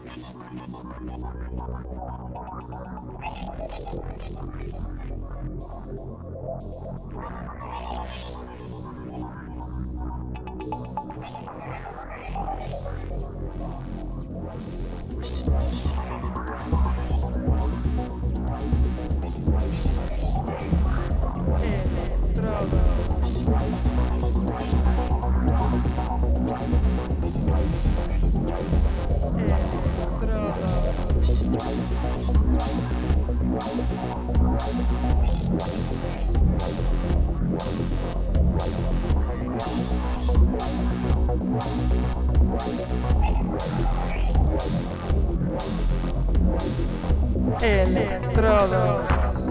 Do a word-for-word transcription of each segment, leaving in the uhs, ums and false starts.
Electrodos.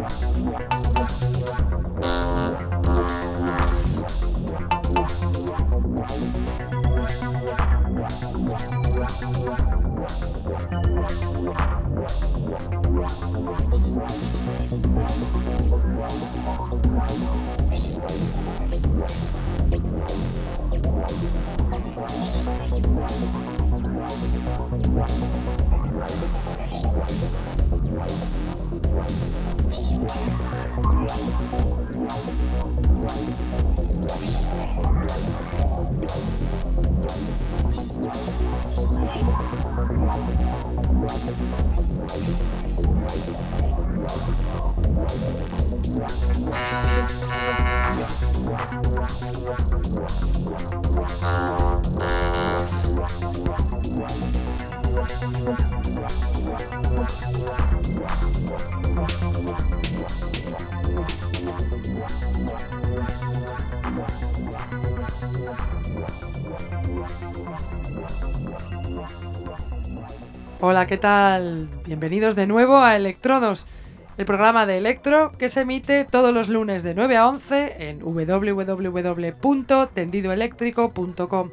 Hola, ¿qué tal? Bienvenidos de nuevo a Electrodos, el programa de Electro que se emite todos los lunes de nueve a once en doble u doble u doble u punto tendido eléctrico punto com.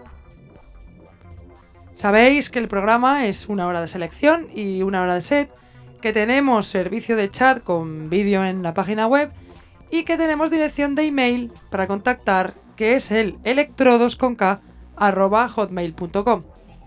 Sabéis que el programa es una hora de selección y una hora de set, que tenemos servicio de chat con vídeo en la página web y que tenemos dirección de email para contactar, que es el electrodos con k arroba hotmail punto com.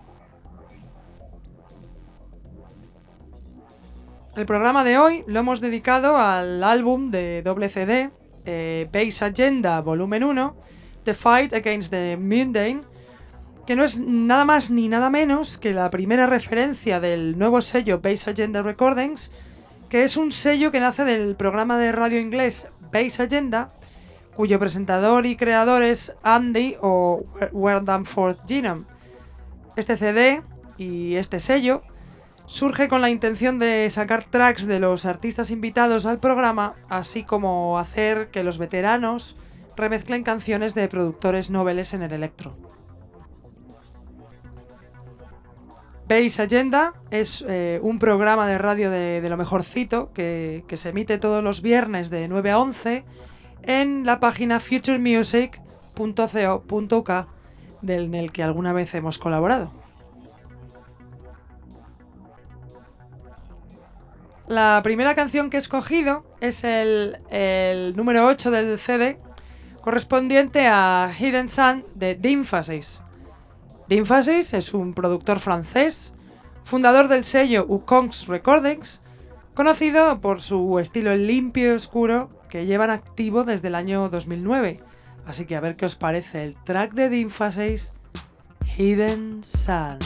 El programa de hoy lo hemos dedicado al álbum de doble C D, eh, Bass Agenda Volumen uno, The Fight Against the Mundane, que no es nada más ni nada menos que la primera referencia del nuevo sello Bass Agenda Recordings, que es un sello que nace del programa de radio inglés Bass Agenda, cuyo presentador y creador es Andy o Where Danforth Genome. Este C D y este sello surge con la intención de sacar tracks de los artistas invitados al programa, así como hacer que los veteranos remezclen canciones de productores noveles en el electro. Bass Agenda es eh, un programa de radio de, de lo mejorcito que, que se emite todos los viernes de nueve a once en la página future music punto co punto u k, del, en el que alguna vez hemos colaborado. La primera canción que he escogido es el, el número ocho del C D, correspondiente a Hidden Sun de Dimphasis. Dimphasis es un productor francés, fundador del sello Ukongs Recordings, conocido por su estilo limpio y oscuro que llevan activo desde el año dos mil nueve. Así que a ver qué os parece el track de Dimphasis, Hidden Sun.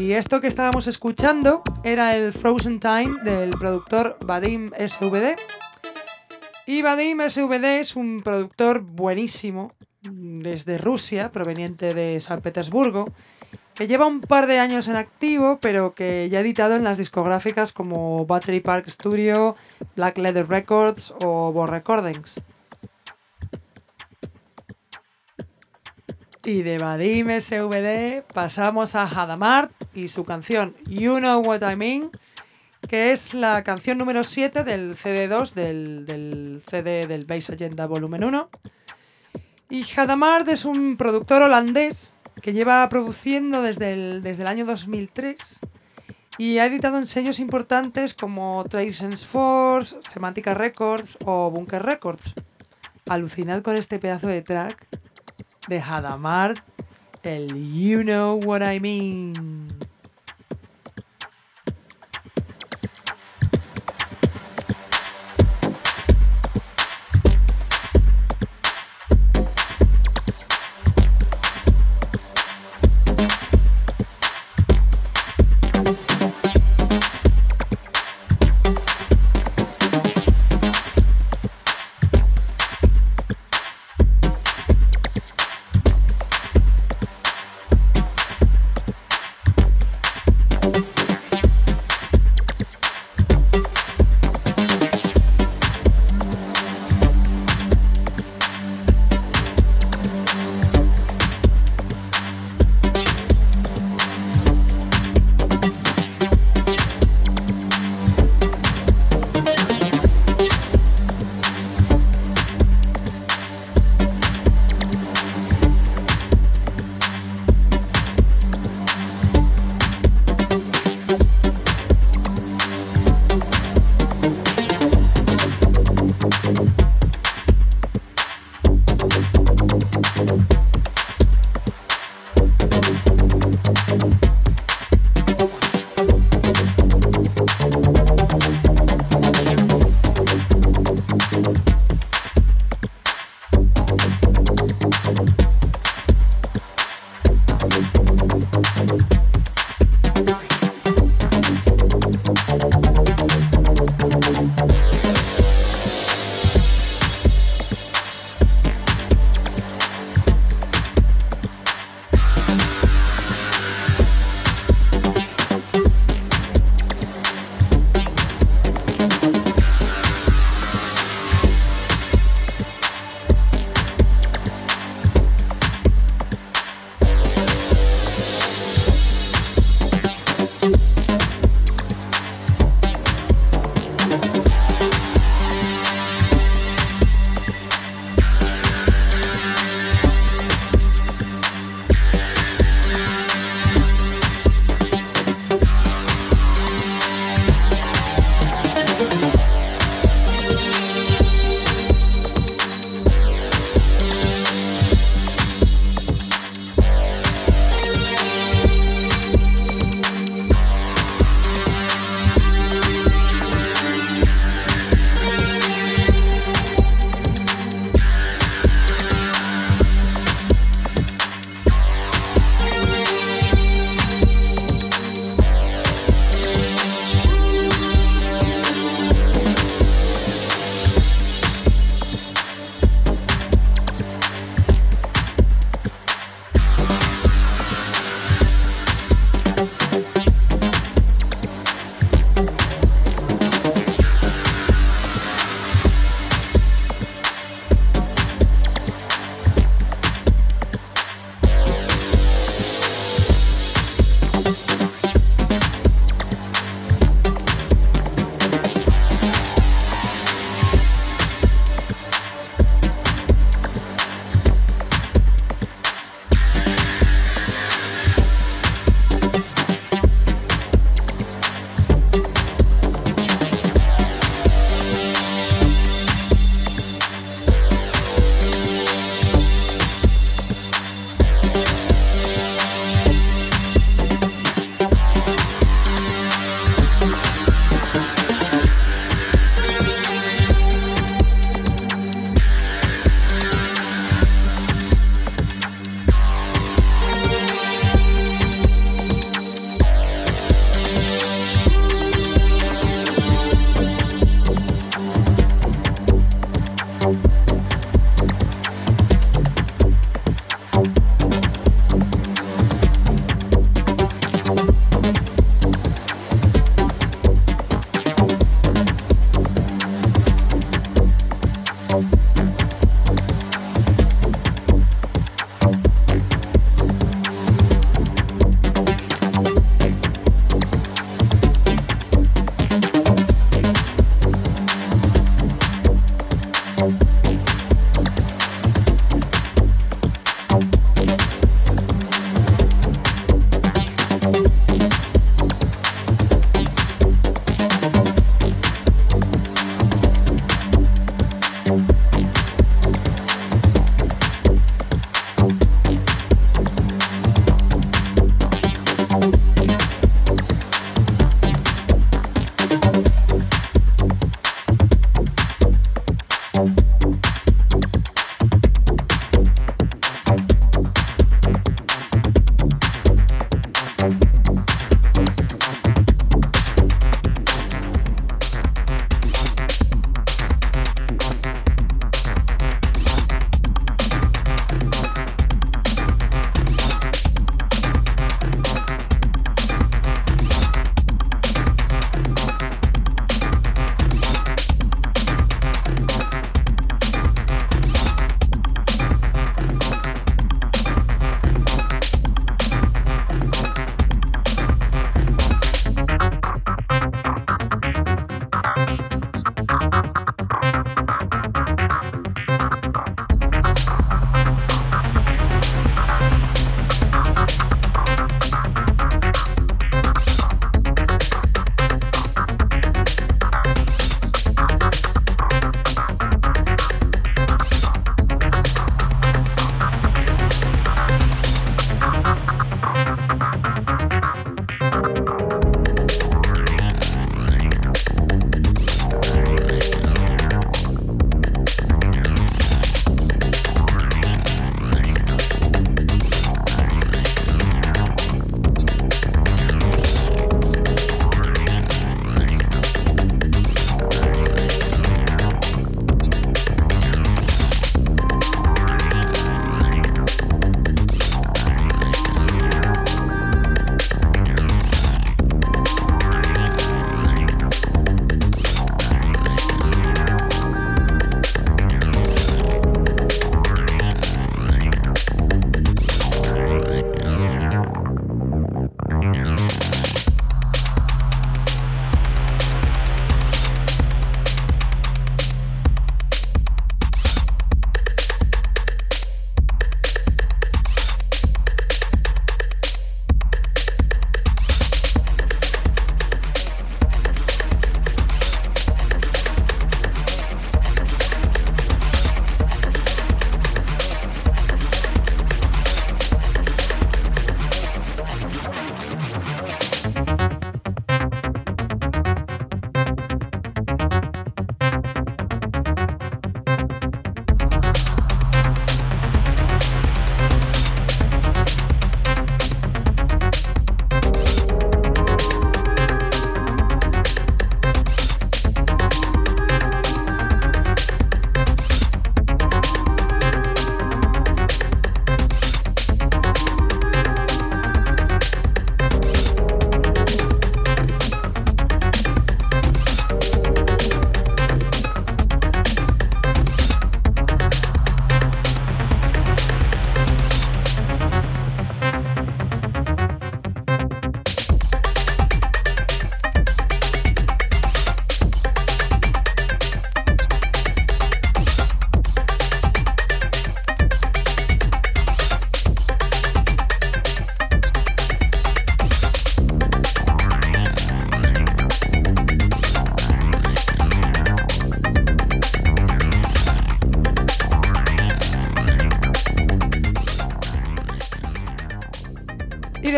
Y esto que estábamos escuchando era el Frozen Time del productor Vadim S V D. Y Vadim S V D es un productor buenísimo desde Rusia, proveniente de San Petersburgo, que lleva un par de años en activo, pero que ya ha editado en las discográficas como Battery Park Studio, Black Leather Records o Bo Recordings. Y de Vadim S V D pasamos a Hadamard y su canción You Know What I Mean, que es la canción número siete del C D dos del, del C D del Bass Agenda Volumen uno. Y Hadamard es un productor holandés que lleva produciendo desde el, desde el año dos mil tres y ha editado en sellos importantes como Tracens Force, Semantica Records o Bunker Records. Alucinad con este pedazo de track de Hadamard, el You Know What I Mean.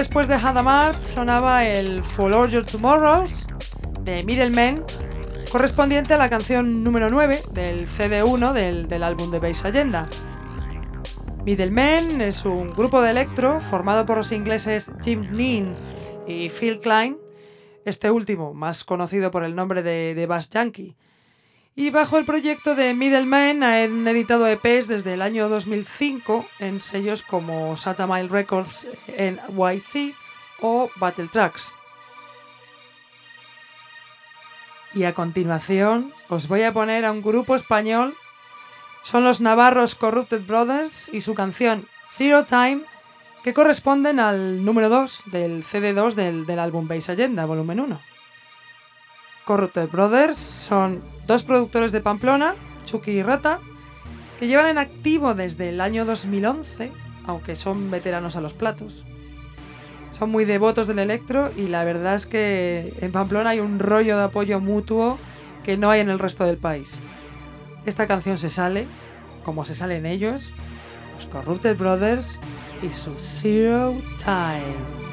después de Hadamard sonaba el For All Your Tomorrows de Middlemen, correspondiente a la canción número nueve del C D uno del, del álbum de Bass Agenda. Middlemen es un grupo de electro formado por los ingleses Jim Nin y Phil Klein, este último más conocido por el nombre de, de Bass Yankee. Y bajo el proyecto de Middlemen han editado E Pes desde el año dos mil cinco en sellos como Sata Mile Records en Y C o Battle Tracks. Y a continuación os voy a poner a un grupo español. Son los navarros Corrupted Brothers y su canción Zero Time, que corresponden al número dos del C D dos del, del álbum Bass Agenda, volumen uno. Corrupted Brothers son dos productores de Pamplona, Chucky y Rata, que llevan en activo desde el año dos mil once, aunque son veteranos a los platos. Son muy devotos del electro y la verdad es que en Pamplona hay un rollo de apoyo mutuo que no hay en el resto del país. Esta canción se sale, como se salen ellos, los Corrupted Brothers y su Zero Time.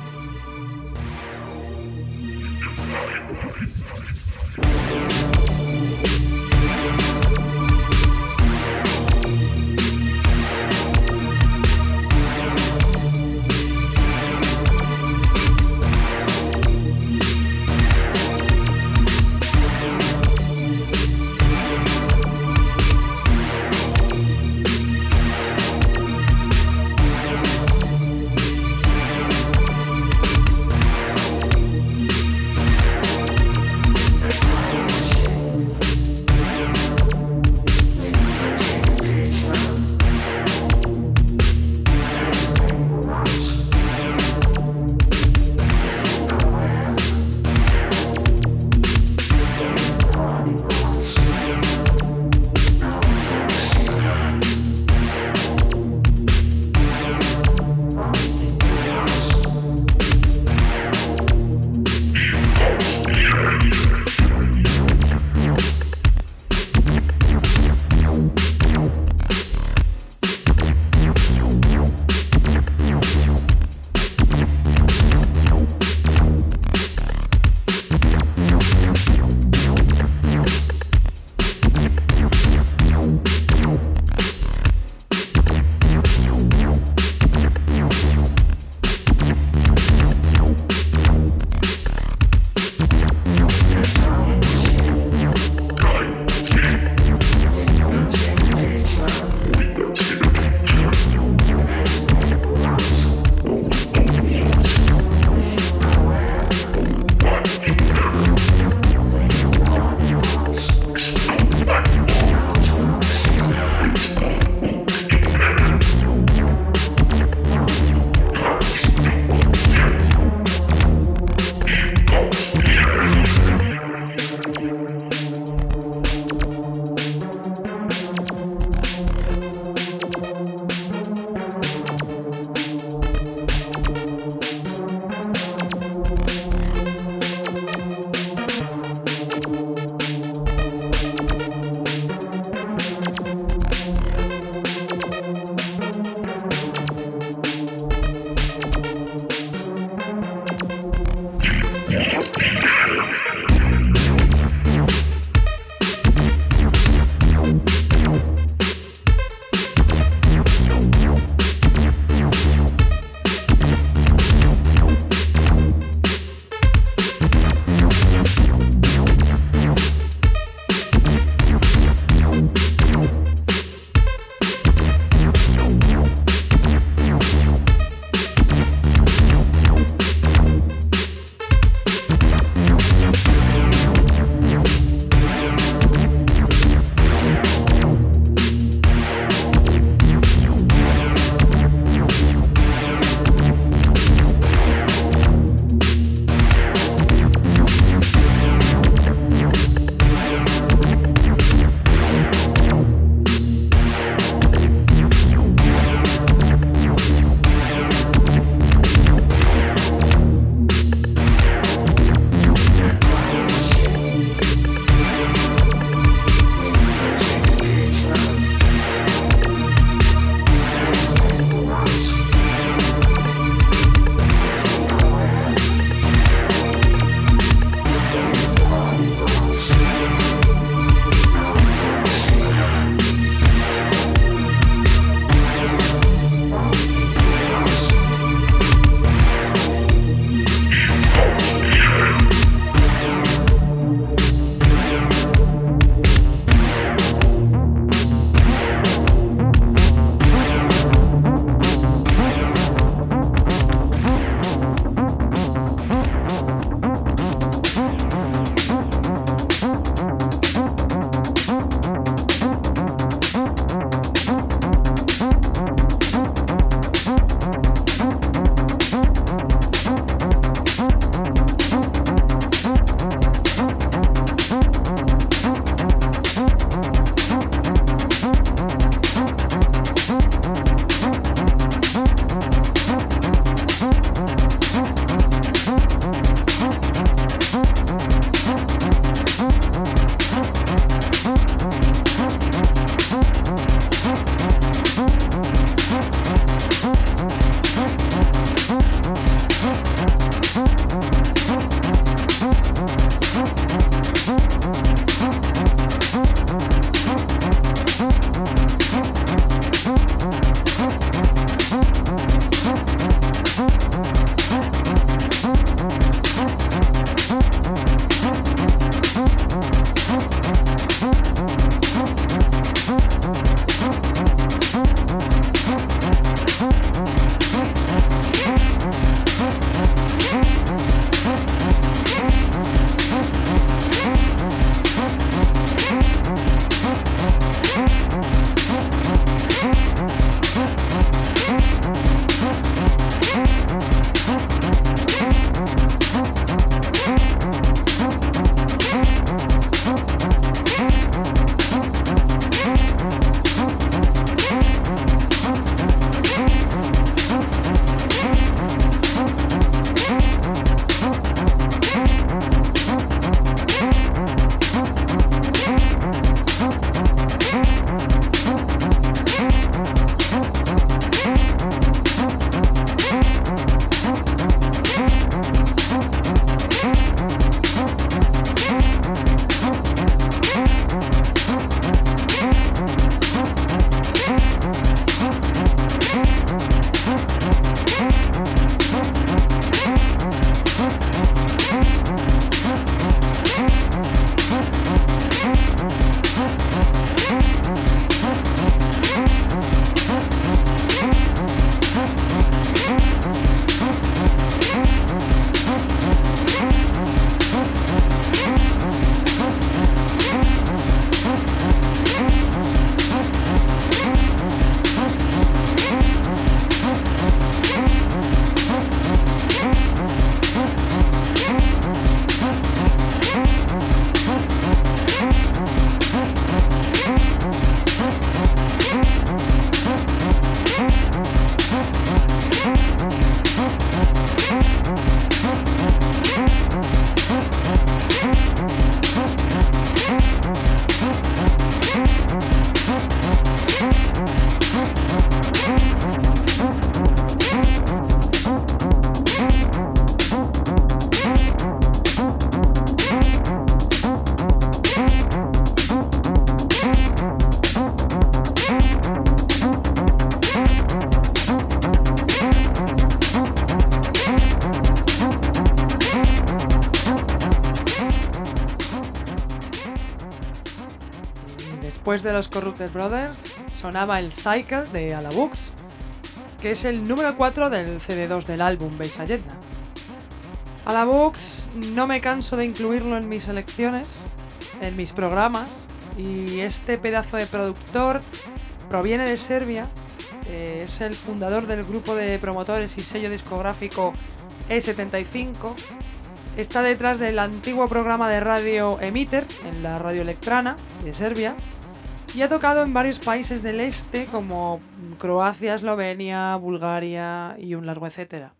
después de los Corrupted Brothers, sonaba el Cycle de Alabux, que es el número cuatro del C D dos del álbum Bass Agenda. Alabux no me canso de incluirlo en mis selecciones, en mis programas, y este pedazo de productor proviene de Serbia, eh, es el fundador del grupo de promotores y sello discográfico E setenta y cinco, está detrás del antiguo programa de radio Emitter en la radio Elektrana de Serbia y ha tocado en varios países del este como Croacia, Eslovenia, Bulgaria y un largo etcétera.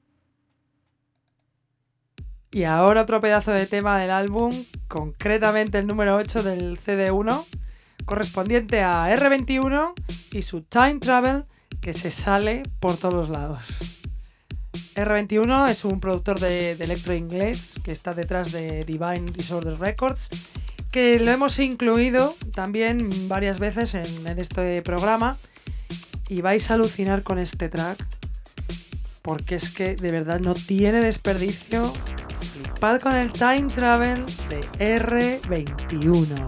Y ahora otro pedazo de tema del álbum, concretamente el número ocho del C D uno, correspondiente a erre veintiuno y su Time Travel, que se sale por todos lados. erre veintiuno es un productor de, de electro inglés que está detrás de Divine Disorder Records, que lo hemos incluido también varias veces en, en este programa, y vais a alucinar con este track porque es que de verdad no tiene desperdicio. Flipad con el Time Travel de erre veintiuno.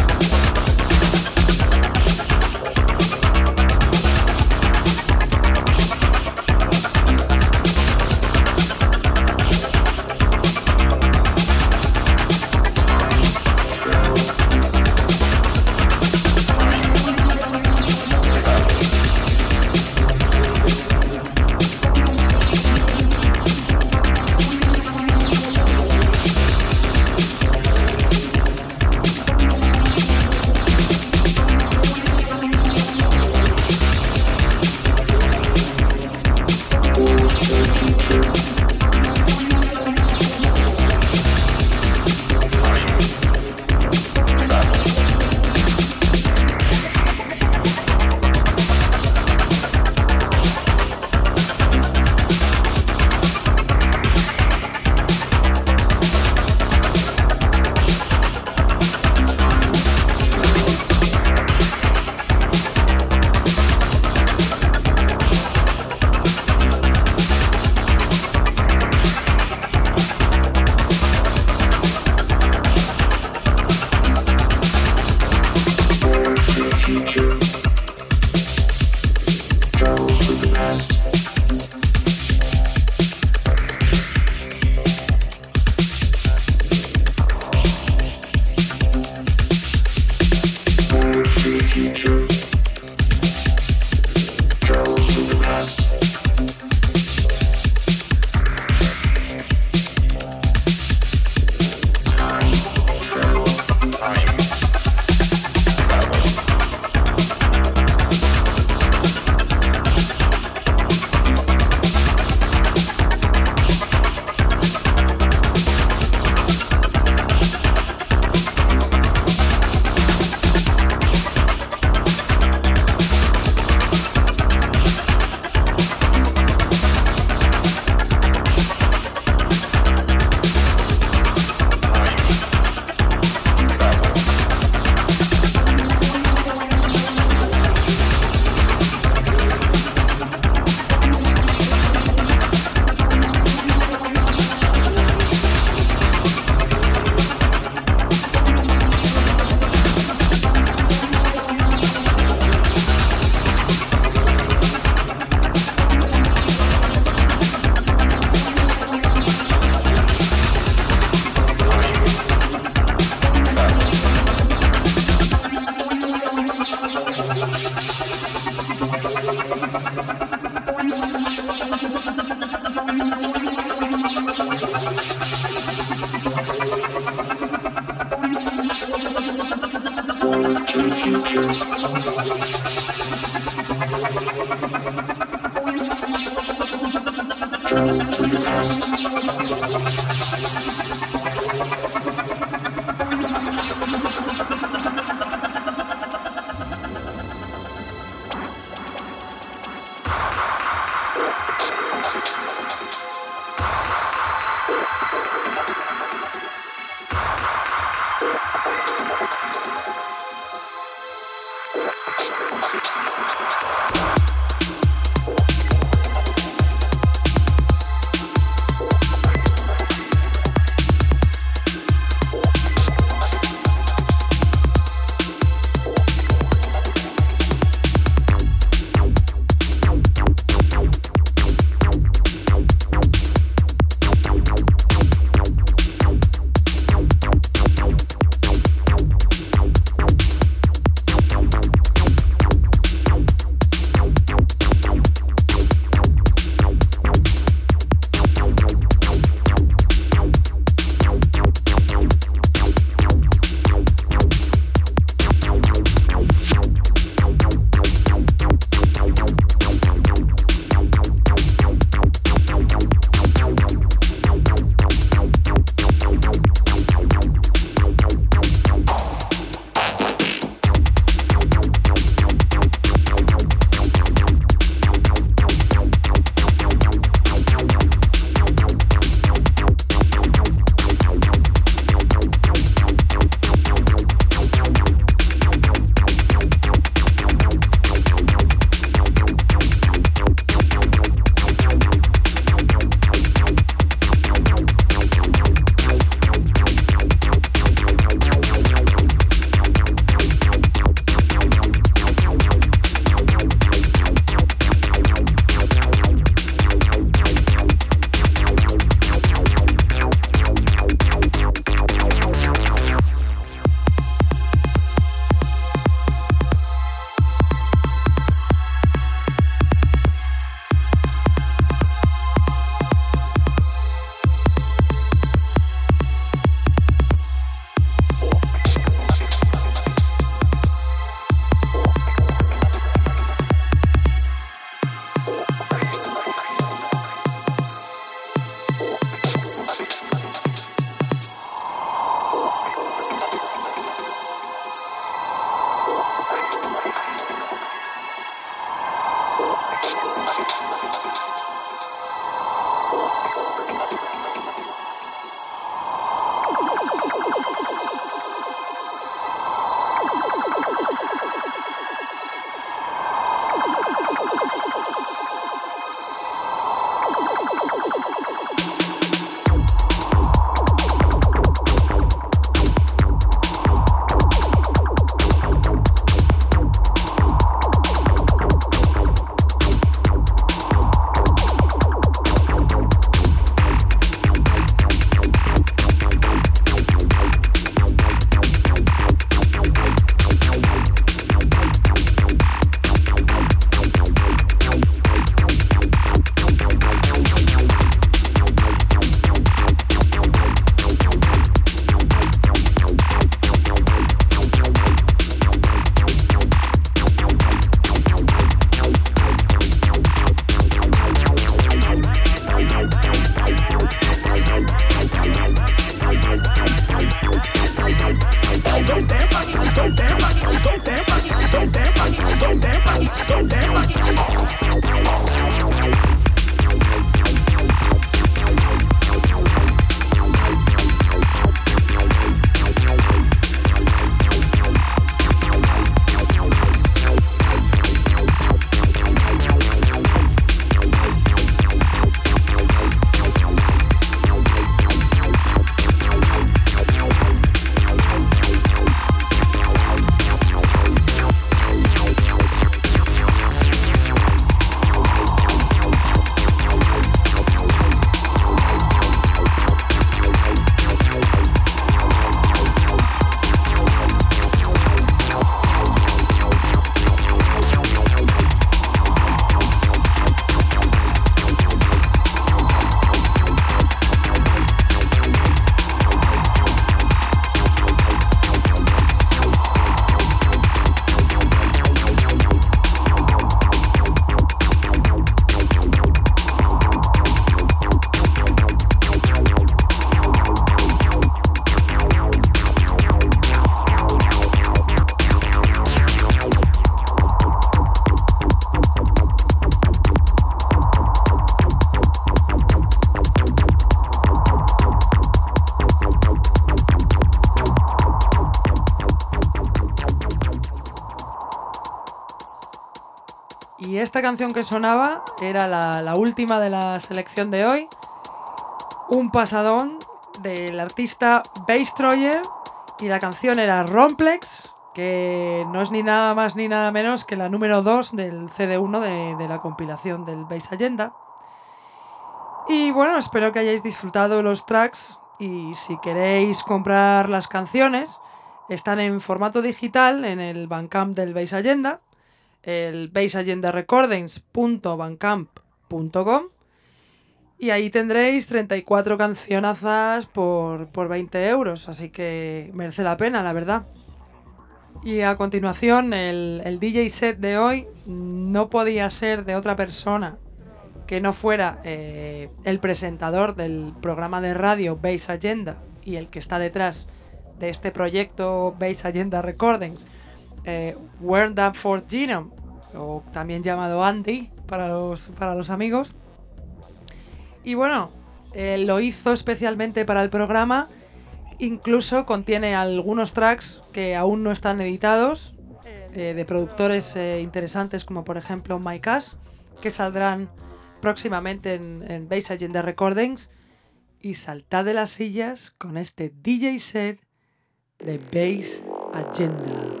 Y esta canción que sonaba era la, la última de la selección de hoy. Un pasadón del artista Basstroyer. Y la canción era Romplex, que no es ni nada más ni nada menos que la número dos del C D uno de, de la compilación del Bass Agenda. Y bueno, espero que hayáis disfrutado los tracks. Y si queréis comprar las canciones, están en formato digital en el Bandcamp del Bass Agenda, el bass agenda recordings punto bandcamp punto com, y ahí tendréis treinta y cuatro cancionazas por, por veinte euros, así que merece la pena, la verdad. Y a continuación, el, el D J set de hoy no podía ser de otra persona que no fuera eh, el presentador del programa de radio Bass Agenda y el que está detrás de este proyecto Bass Agenda Recordings, eh, Warmed Up for Genome, o también llamado Andy para los, para los amigos. Y bueno, eh, lo hizo especialmente para el programa. Incluso contiene algunos tracks que aún no están editados, eh, de productores eh, interesantes como por ejemplo Mike Ash, que saldrán próximamente en, en Bass Agenda Recordings. Y saltad de las sillas con este D J set de Bass Agenda.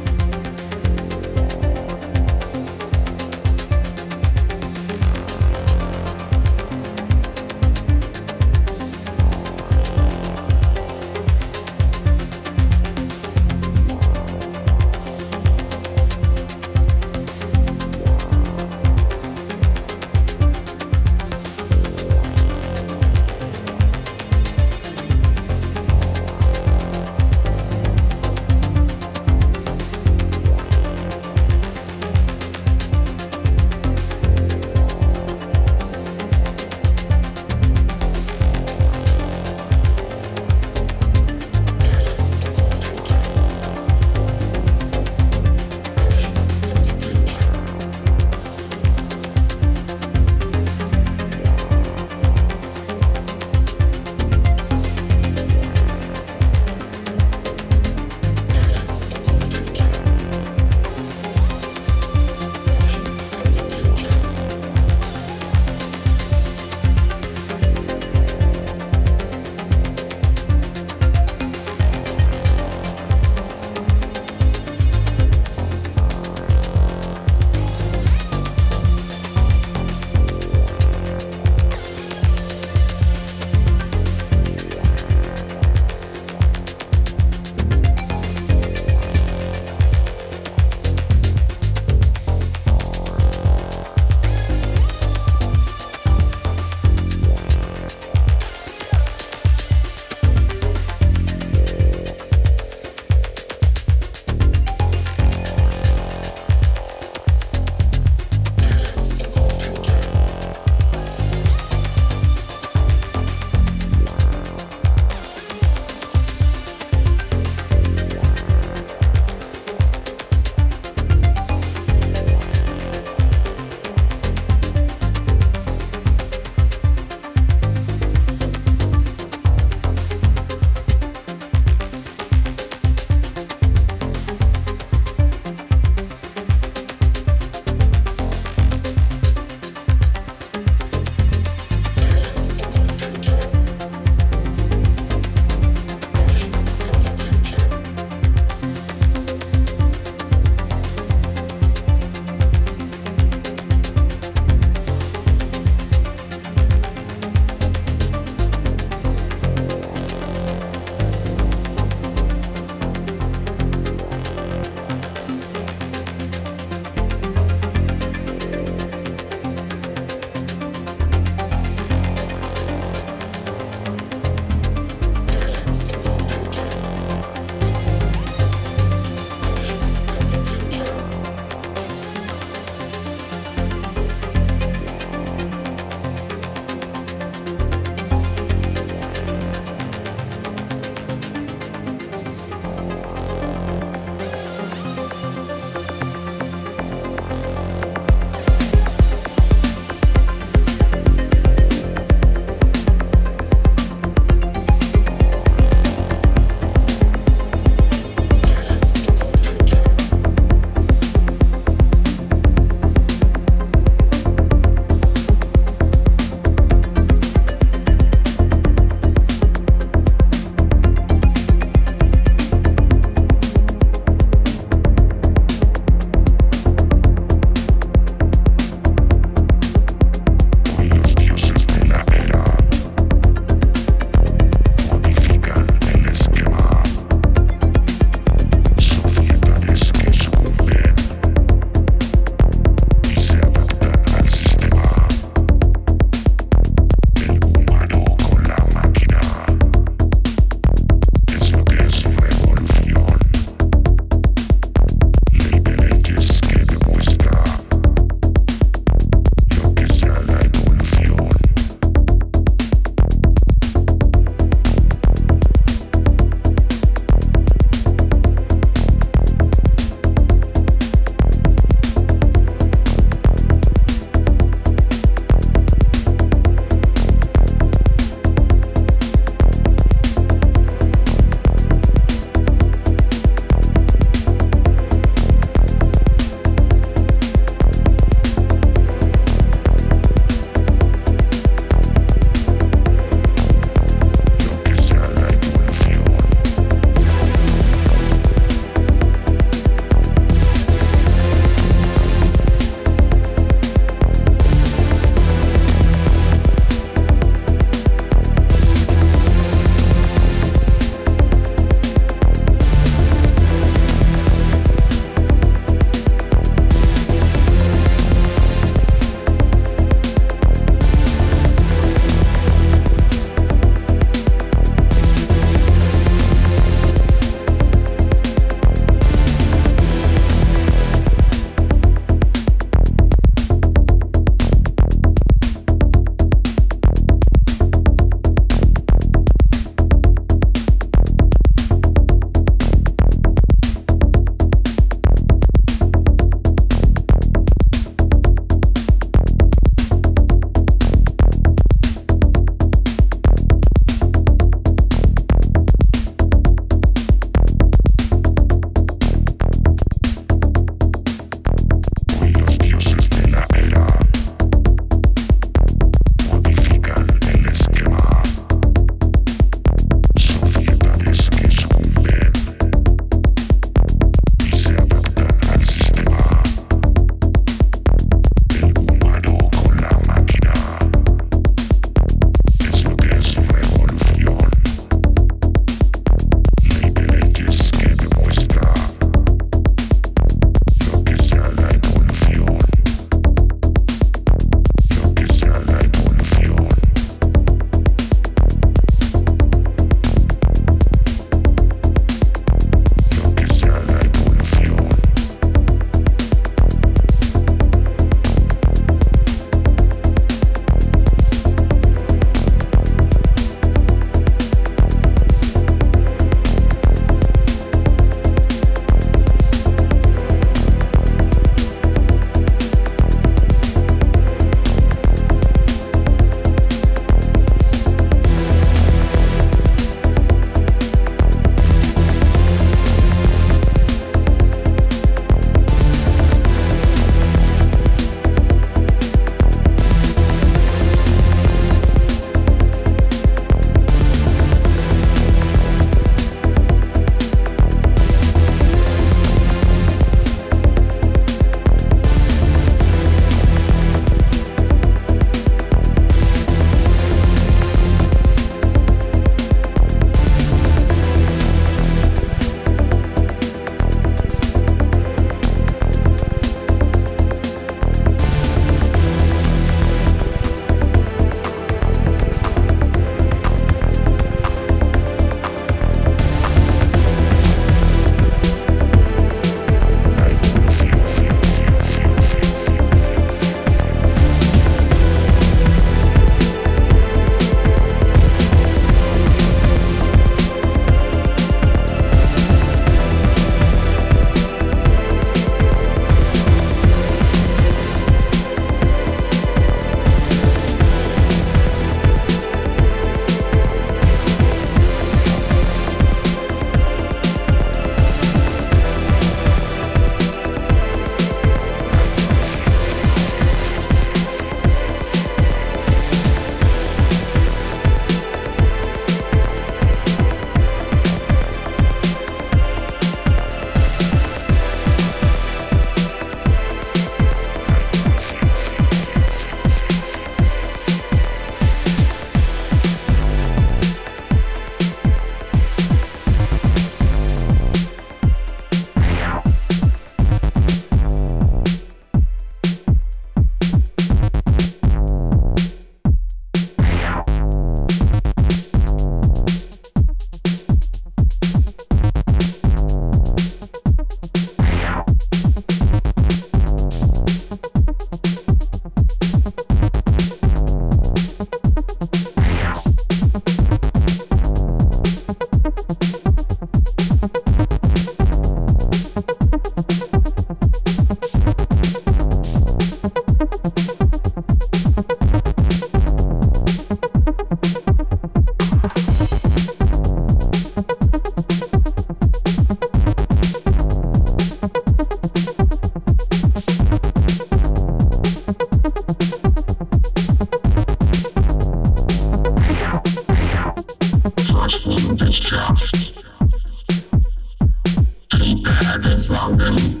Gesaugen,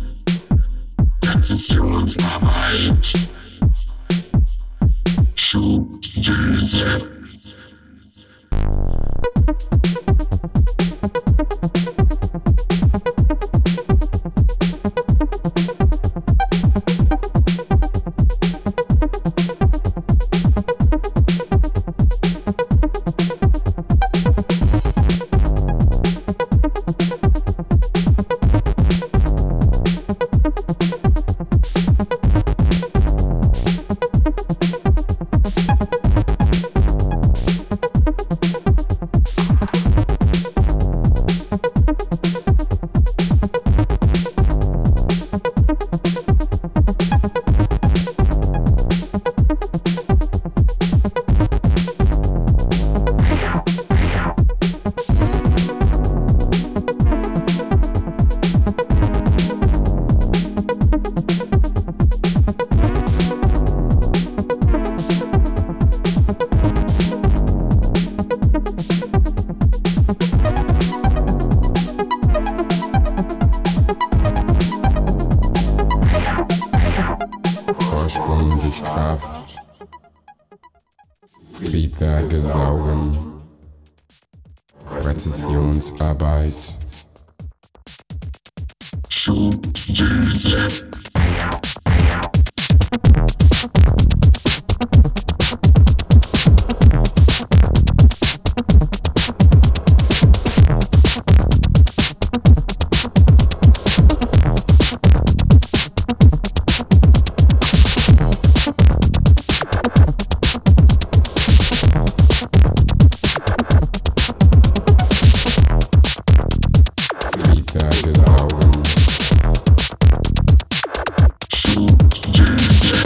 Präzisionsarbeit, Schubdüse. Vorsprung durch Kraft, Triebwerke saugen, Präzisionsarbeit, Schubdüse. Triebwerke saugen, Schubdüse.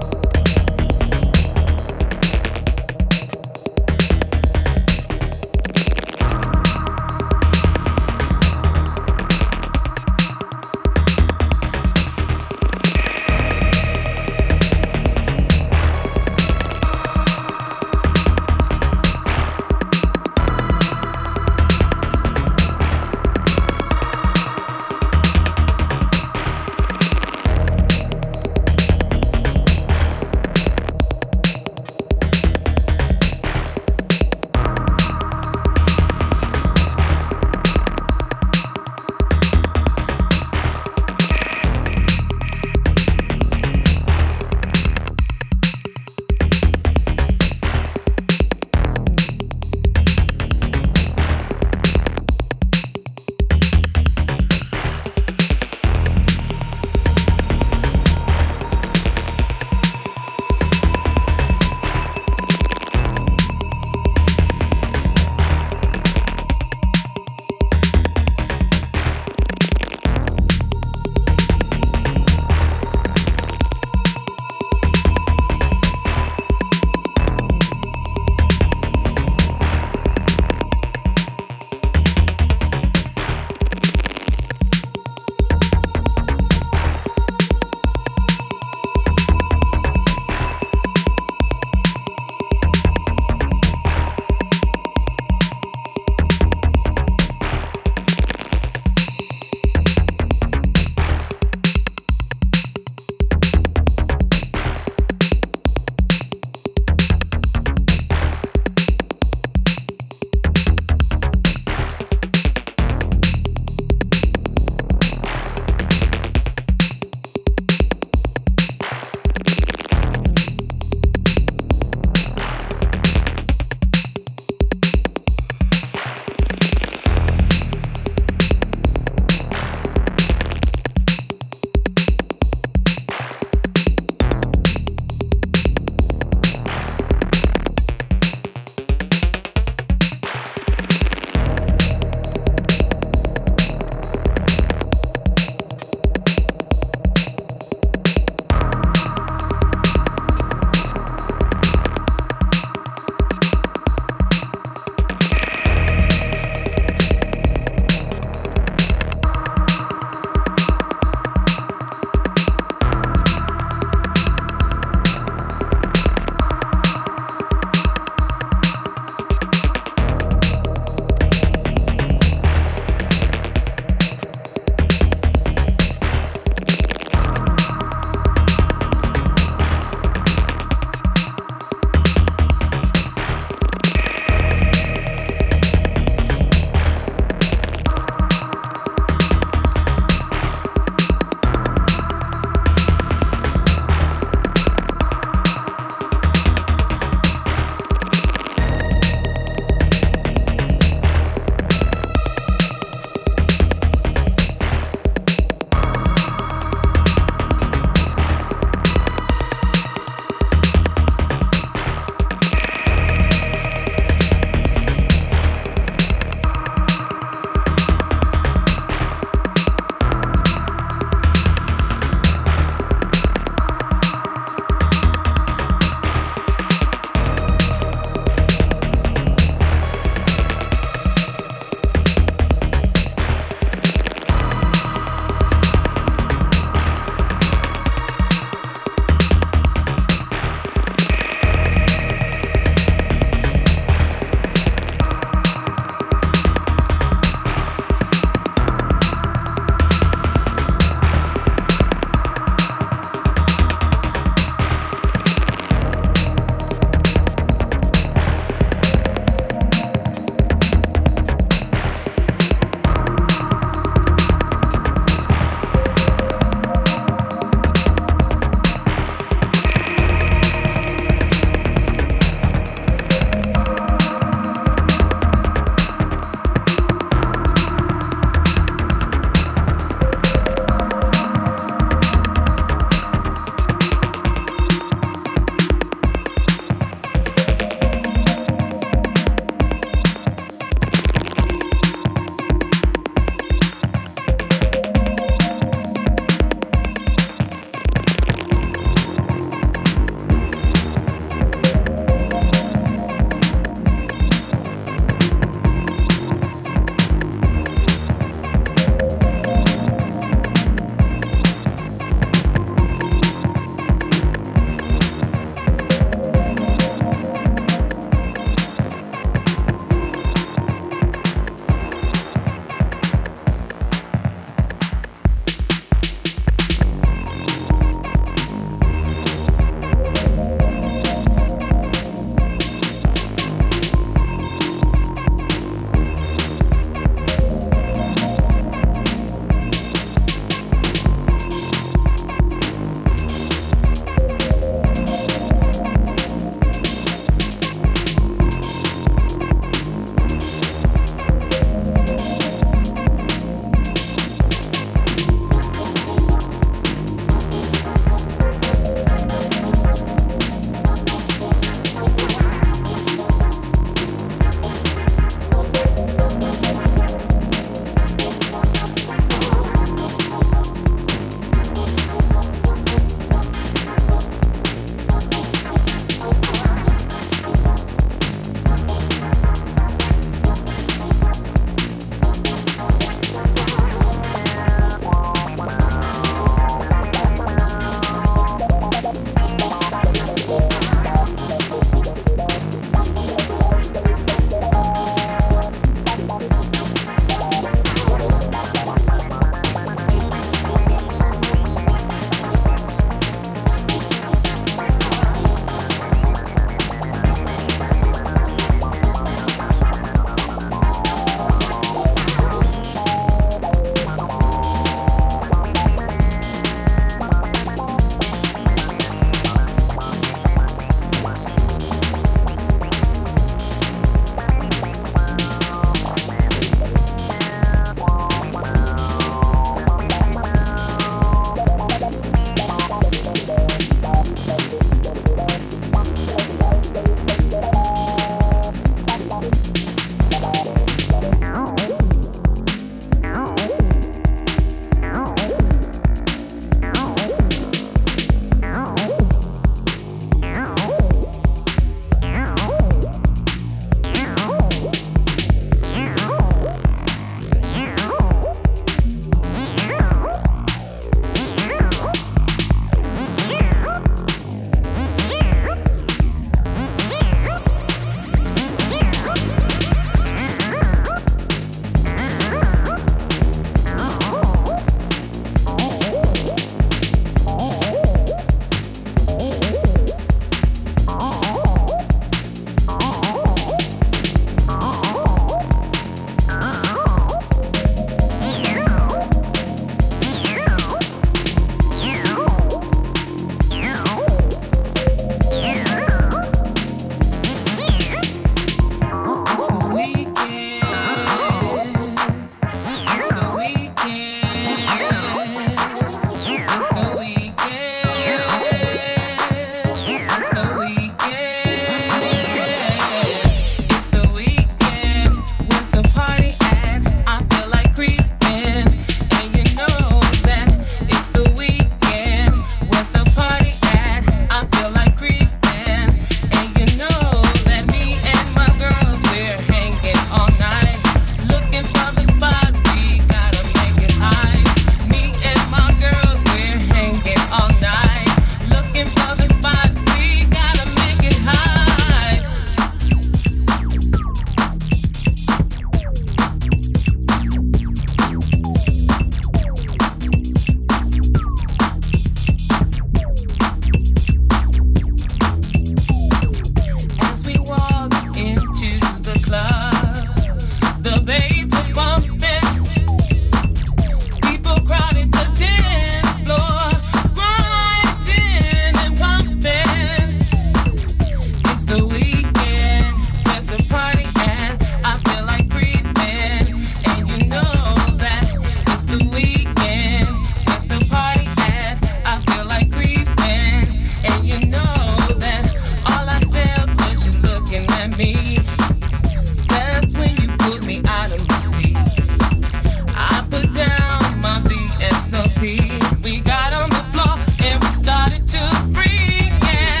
me. That's when you put me out of my seat. I put down my V S O P. We got on the floor and we started to freak, yeah.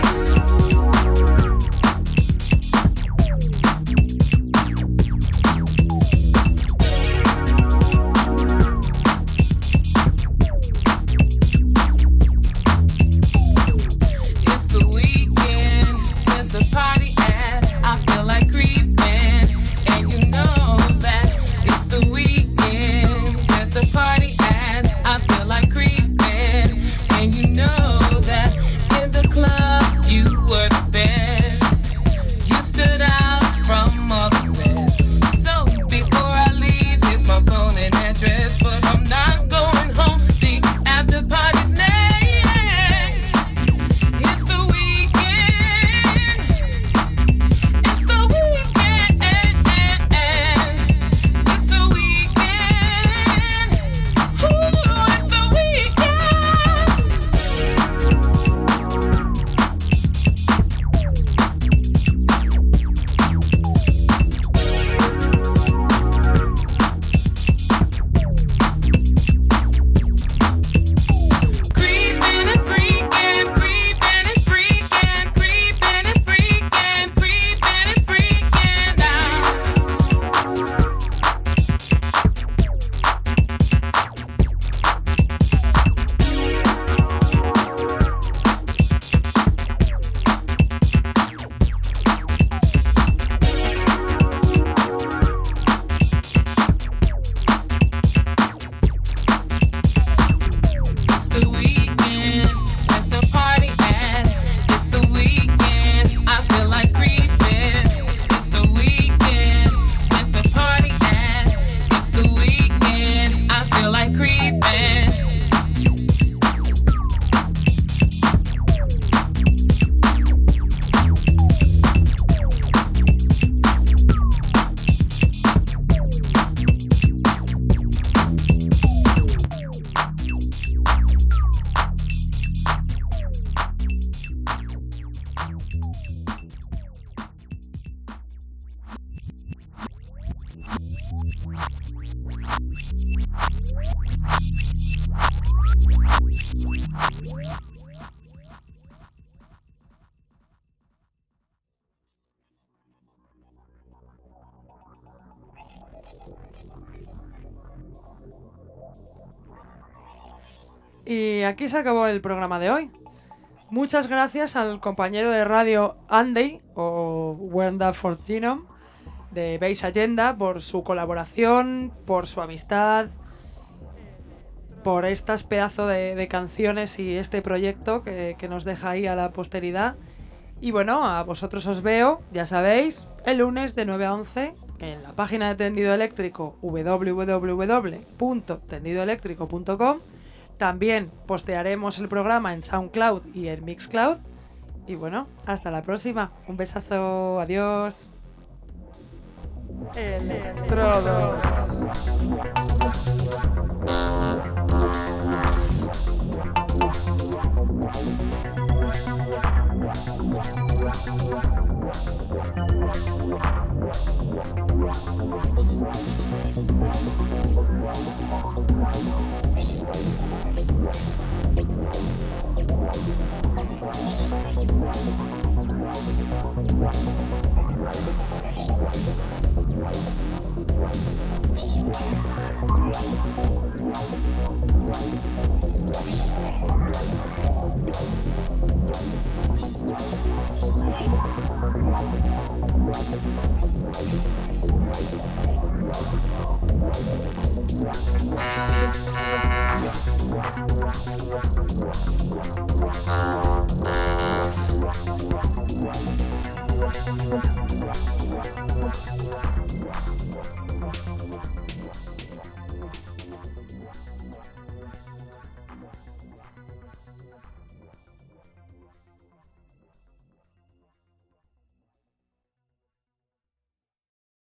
It's the weekend, there's a party and I feel like creeping. And you know that it's the weekend, there's a party and I feel like creeping. And you know that in the club you were the best. You stood out from all the rest. So before I leave, here's my phone and address. But I'm not going home, the after party's next. It's the weekend. It's the weekend. It's the weekend. Ooh, it's the weekend. Creeping and freaking, creeping and freaking, creeping and freaking, creeping and freaking now. It's the weekend, that's the party and it's the weekend, I feel like creeping. It's the weekend, that's the party and it's the weekend, I feel like creeping. Y aquí se acabó el programa de hoy. Muchas gracias al compañero de radio Andy, o Wenda Fortino, de Base Agenda, por su colaboración, por su amistad, por estas pedazos de, de canciones y este proyecto que, que nos deja ahí a la posteridad. Y bueno, a vosotros os veo, ya sabéis, el lunes de nueve a once en la página de Tendido Eléctrico, w w w punto tendido eléctrico punto com. También postearemos el programa en SoundCloud y en Mixcloud. Y bueno, hasta la próxima. Un besazo, adiós. Electrodos.